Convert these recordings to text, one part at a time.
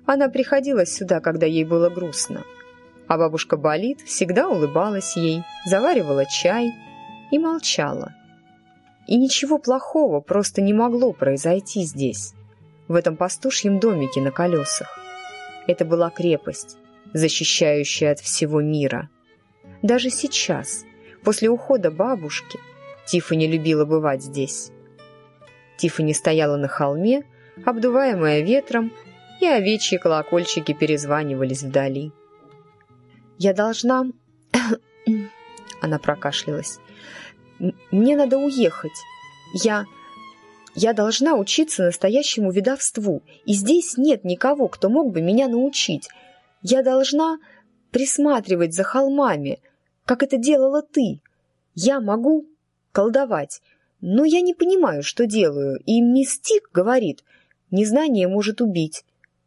Она приходила сюда, когда ей было грустно. А бабушка Болит всегда улыбалась ей, заваривала чай и молчала. И ничего плохого просто не могло произойти здесь, в этом пастушьем домике на колесах. Это была крепость, защищающая от всего мира. Даже сейчас, после ухода бабушки, Тиффани любила бывать здесь. Тиффани стояла на холме, обдуваемая ветром, и овечьи колокольчики перезванивались вдали. «Я должна...» Она прокашлялась. «Мне надо уехать. Я должна учиться настоящему ведовству, и здесь нет никого, кто мог бы меня научить. Я должна присматривать за холмами, как это делала ты. Я могу колдовать, но я не понимаю, что делаю, и мистик говорит, незнание может убить.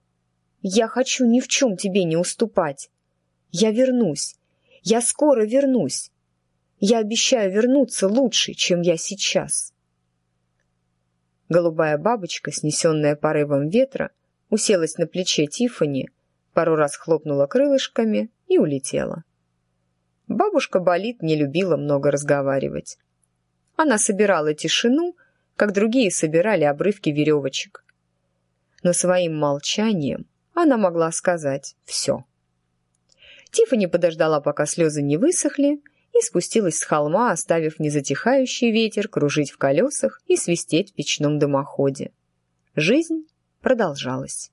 Я хочу ни в чем тебе не уступать. Я вернусь. Я скоро вернусь. Я обещаю вернуться лучше, чем я сейчас». Голубая бабочка, снесенная порывом ветра, уселась на плече Тиффани, пару раз хлопнула крылышками и улетела. Бабушка Болит не любила много разговаривать. Она собирала тишину, как другие собирали обрывки веревочек. Но своим молчанием она могла сказать все. Тиффани подождала, пока слезы не высохли, и спустилась с холма, оставив незатихающий ветер кружить в колесах и свистеть в печном дымоходе. Жизнь продолжалась.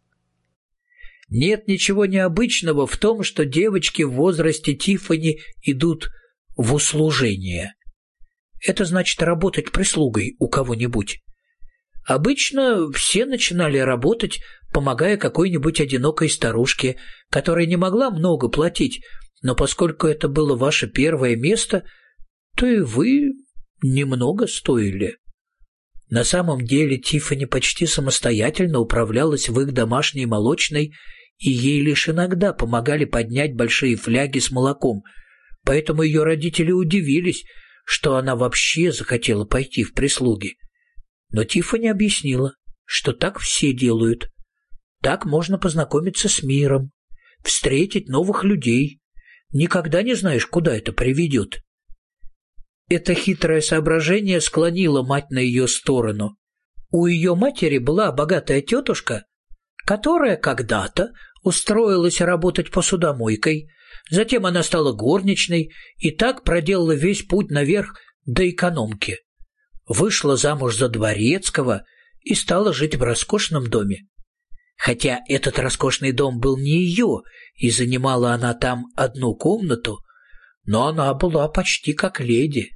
Нет ничего необычного в том, что девочки в возрасте Тиффани идут в услужение. Это значит работать прислугой у кого-нибудь. Обычно все начинали работать, помогая какой-нибудь одинокой старушке, которая не могла много платить, но поскольку это было ваше первое место, то и вы немного стоили. На самом деле Тиффани почти самостоятельно управлялась в их домашней молочной, и ей лишь иногда помогали поднять большие фляги с молоком, поэтому ее родители удивились, что она вообще захотела пойти в прислуги. Но Тиффани объяснила, что так все делают. Так можно познакомиться с миром, встретить новых людей. Никогда не знаешь, куда это приведет. Это хитрое соображение склонило мать на ее сторону. У ее матери была богатая тетушка, которая когда-то устроилась работать посудомойкой, затем она стала горничной и так проделала весь путь наверх до экономки. Вышла замуж за дворецкого и стала жить в роскошном доме. Хотя этот роскошный дом был не ее, и занимала она там одну комнату, но она была почти как леди.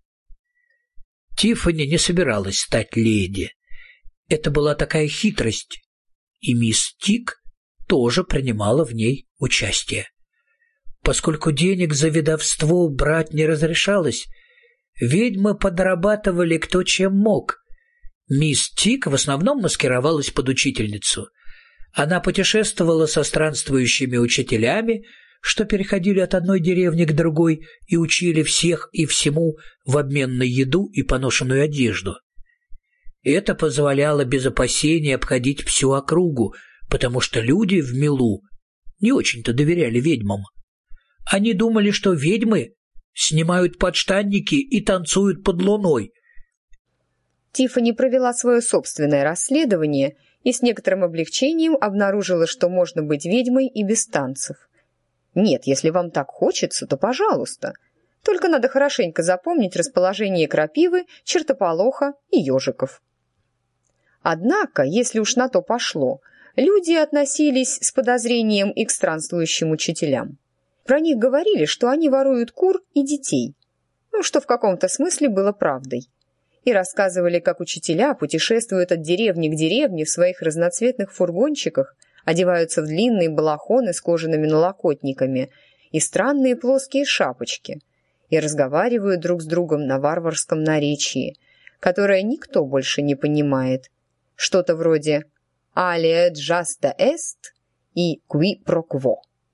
Тиффани не собиралась стать леди. Это была такая хитрость, и мисс Тик тоже принимала в ней участие. Поскольку денег за ведовство брать не разрешалось, ведьмы подрабатывали кто чем мог. Мисс Тик в основном маскировалась под учительницу. Она путешествовала со странствующими учителями, что переходили от одной деревни к другой и учили всех и всему в обмен на еду и поношенную одежду. Это позволяло без опасения обходить всю округу, потому что люди в милу не очень-то доверяли ведьмам. Они думали, что ведьмы снимают подштанники и танцуют под луной. Тиффани провела свое собственное расследование и с некоторым облегчением обнаружила, что можно быть ведьмой и без танцев. Нет, если вам так хочется, то пожалуйста. Только надо хорошенько запомнить расположение крапивы, чертополоха и ежиков. Однако, если уж на то пошло, люди относились с подозрением и к странствующим учителям. Про них говорили, что они воруют кур и детей, что в каком-то смысле было правдой. И рассказывали, как учителя путешествуют от деревни к деревне в своих разноцветных фургончиках, одеваются в длинные балахоны с кожаными налокотниками и странные плоские шапочки, и разговаривают друг с другом на варварском наречии, которое никто больше не понимает. Что-то вроде «Алия джаста эст» и «Qui pro quo».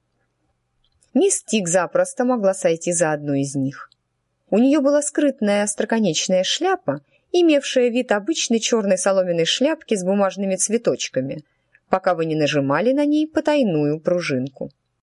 Мисс Тик запросто могла сойти за одну из них. У нее была скрытная остроконечная шляпа, имевшая вид обычной черной соломенной шляпки с бумажными цветочками, пока вы не нажимали на ней потайную пружинку.